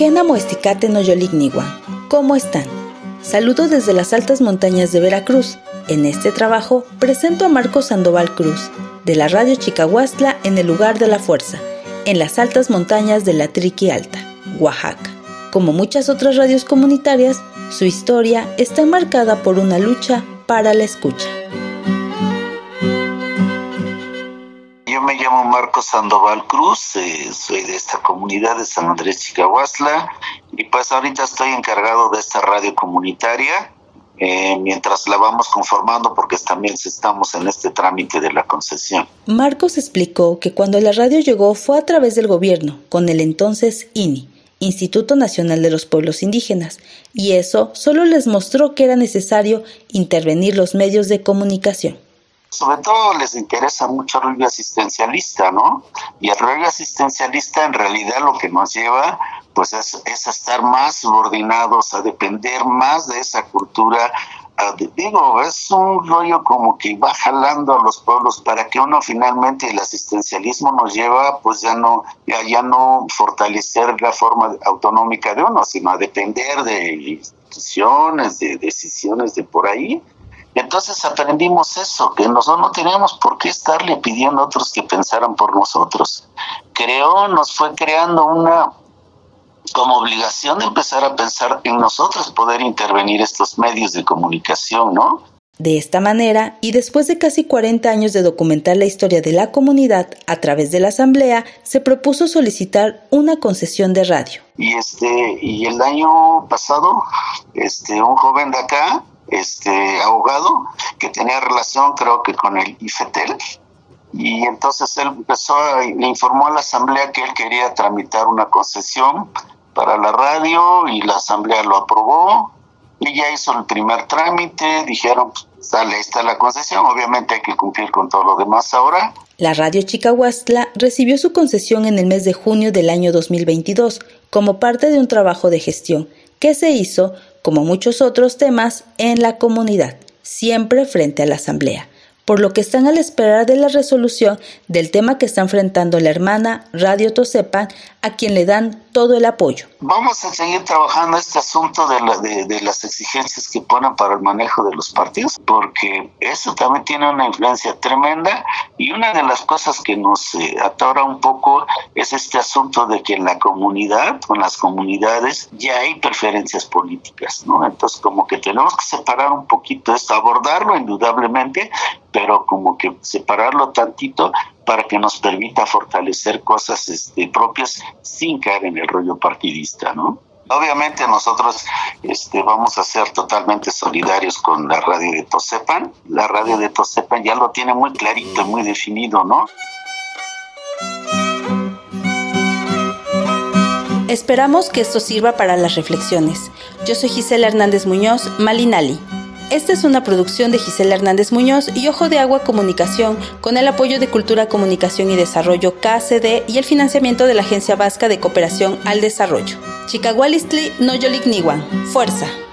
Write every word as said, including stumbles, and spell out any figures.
Kena Moesticate no Yoligniwan. ¿Cómo están? Saludo desde las altas montañas de Veracruz. En este trabajo presento a Marcos Sandoval Cruz, de la Radio Chicahuastla en el lugar de la fuerza, en las altas montañas de la Triqui Alta, Oaxaca. Como muchas otras radios comunitarias, su historia está enmarcada por una lucha para la escucha. Yo me llamo Marcos Sandoval Cruz, eh, soy de esta comunidad de San Andrés Chicahuastla y pues ahorita estoy encargado de esta radio comunitaria eh, mientras la vamos conformando porque también estamos en este trámite de la concesión. Marcos explicó que cuando la radio llegó fue a través del gobierno, con el entonces I N I, Instituto Nacional de los Pueblos Indígenas, y eso solo les mostró que era necesario intervenir los medios de comunicación. Sobre todo les interesa mucho el rollo asistencialista, ¿no? Y el rollo asistencialista en realidad lo que nos lleva pues es, es a estar más subordinados, a depender más de esa cultura. A, digo, es un rollo como que va jalando a los pueblos para que uno finalmente, el asistencialismo nos lleva pues ya no, ya, ya no fortalecer la forma autonómica de uno, sino a depender de instituciones, de decisiones de por ahí. Entonces aprendimos eso, que nosotros no teníamos por qué estarle pidiendo a otros que pensaran por nosotros. Creó, nos fue creando una como obligación de empezar a pensar en nosotros, poder intervenir estos medios de comunicación, ¿no? De esta manera, y después de casi cuarenta años de documentar la historia de la comunidad a través de la asamblea, se propuso solicitar una concesión de radio. Y este, y el año pasado, este, un joven de acá, este abogado que tenía relación creo que con el IFETEL y entonces él empezó a, le informó a la asamblea que él quería tramitar una concesión para la radio y la asamblea lo aprobó y ya hizo el primer trámite, dijeron pues dale, ahí está la concesión, obviamente hay que cumplir con todo lo demás ahora. La Radio Chicahuastla recibió su concesión en el mes de junio del año dos mil veintidós como parte de un trabajo de gestión que se hizo, como muchos otros temas, en la comunidad, siempre frente a la asamblea, por lo que están a la espera de la resolución del tema que está enfrentando la hermana Radio Tosepan, a quien le dan todo el apoyo. Vamos a seguir trabajando este asunto de, la, de, de las exigencias que ponen para el manejo de los partidos, porque eso también tiene una influencia tremenda y una de las cosas que nos eh, atora un poco es este asunto de que en la comunidad, con las comunidades, ya hay preferencias políticas, ¿no? Entonces como que tenemos que separar un poquito esto, abordarlo indudablemente, pero como que separarlo tantito para que nos permita fortalecer cosas este, propias sin caer en el rollo partidista, ¿no? Obviamente nosotros este, vamos a ser totalmente solidarios con la radio de Tosepan. La radio de Tosepan ya lo tiene muy clarito, muy definido, ¿no? Esperamos que esto sirva para las reflexiones. Yo soy Gisela Hernández Muñoz, Malinali. Esta es una producción de Gisela Hernández Muñoz y Ojo de Agua Comunicación, con el apoyo de Cultura, Comunicación y Desarrollo K C D y el financiamiento de la Agencia Vasca de Cooperación al Desarrollo. Chicahualistli no Yoligniwan. Fuerza.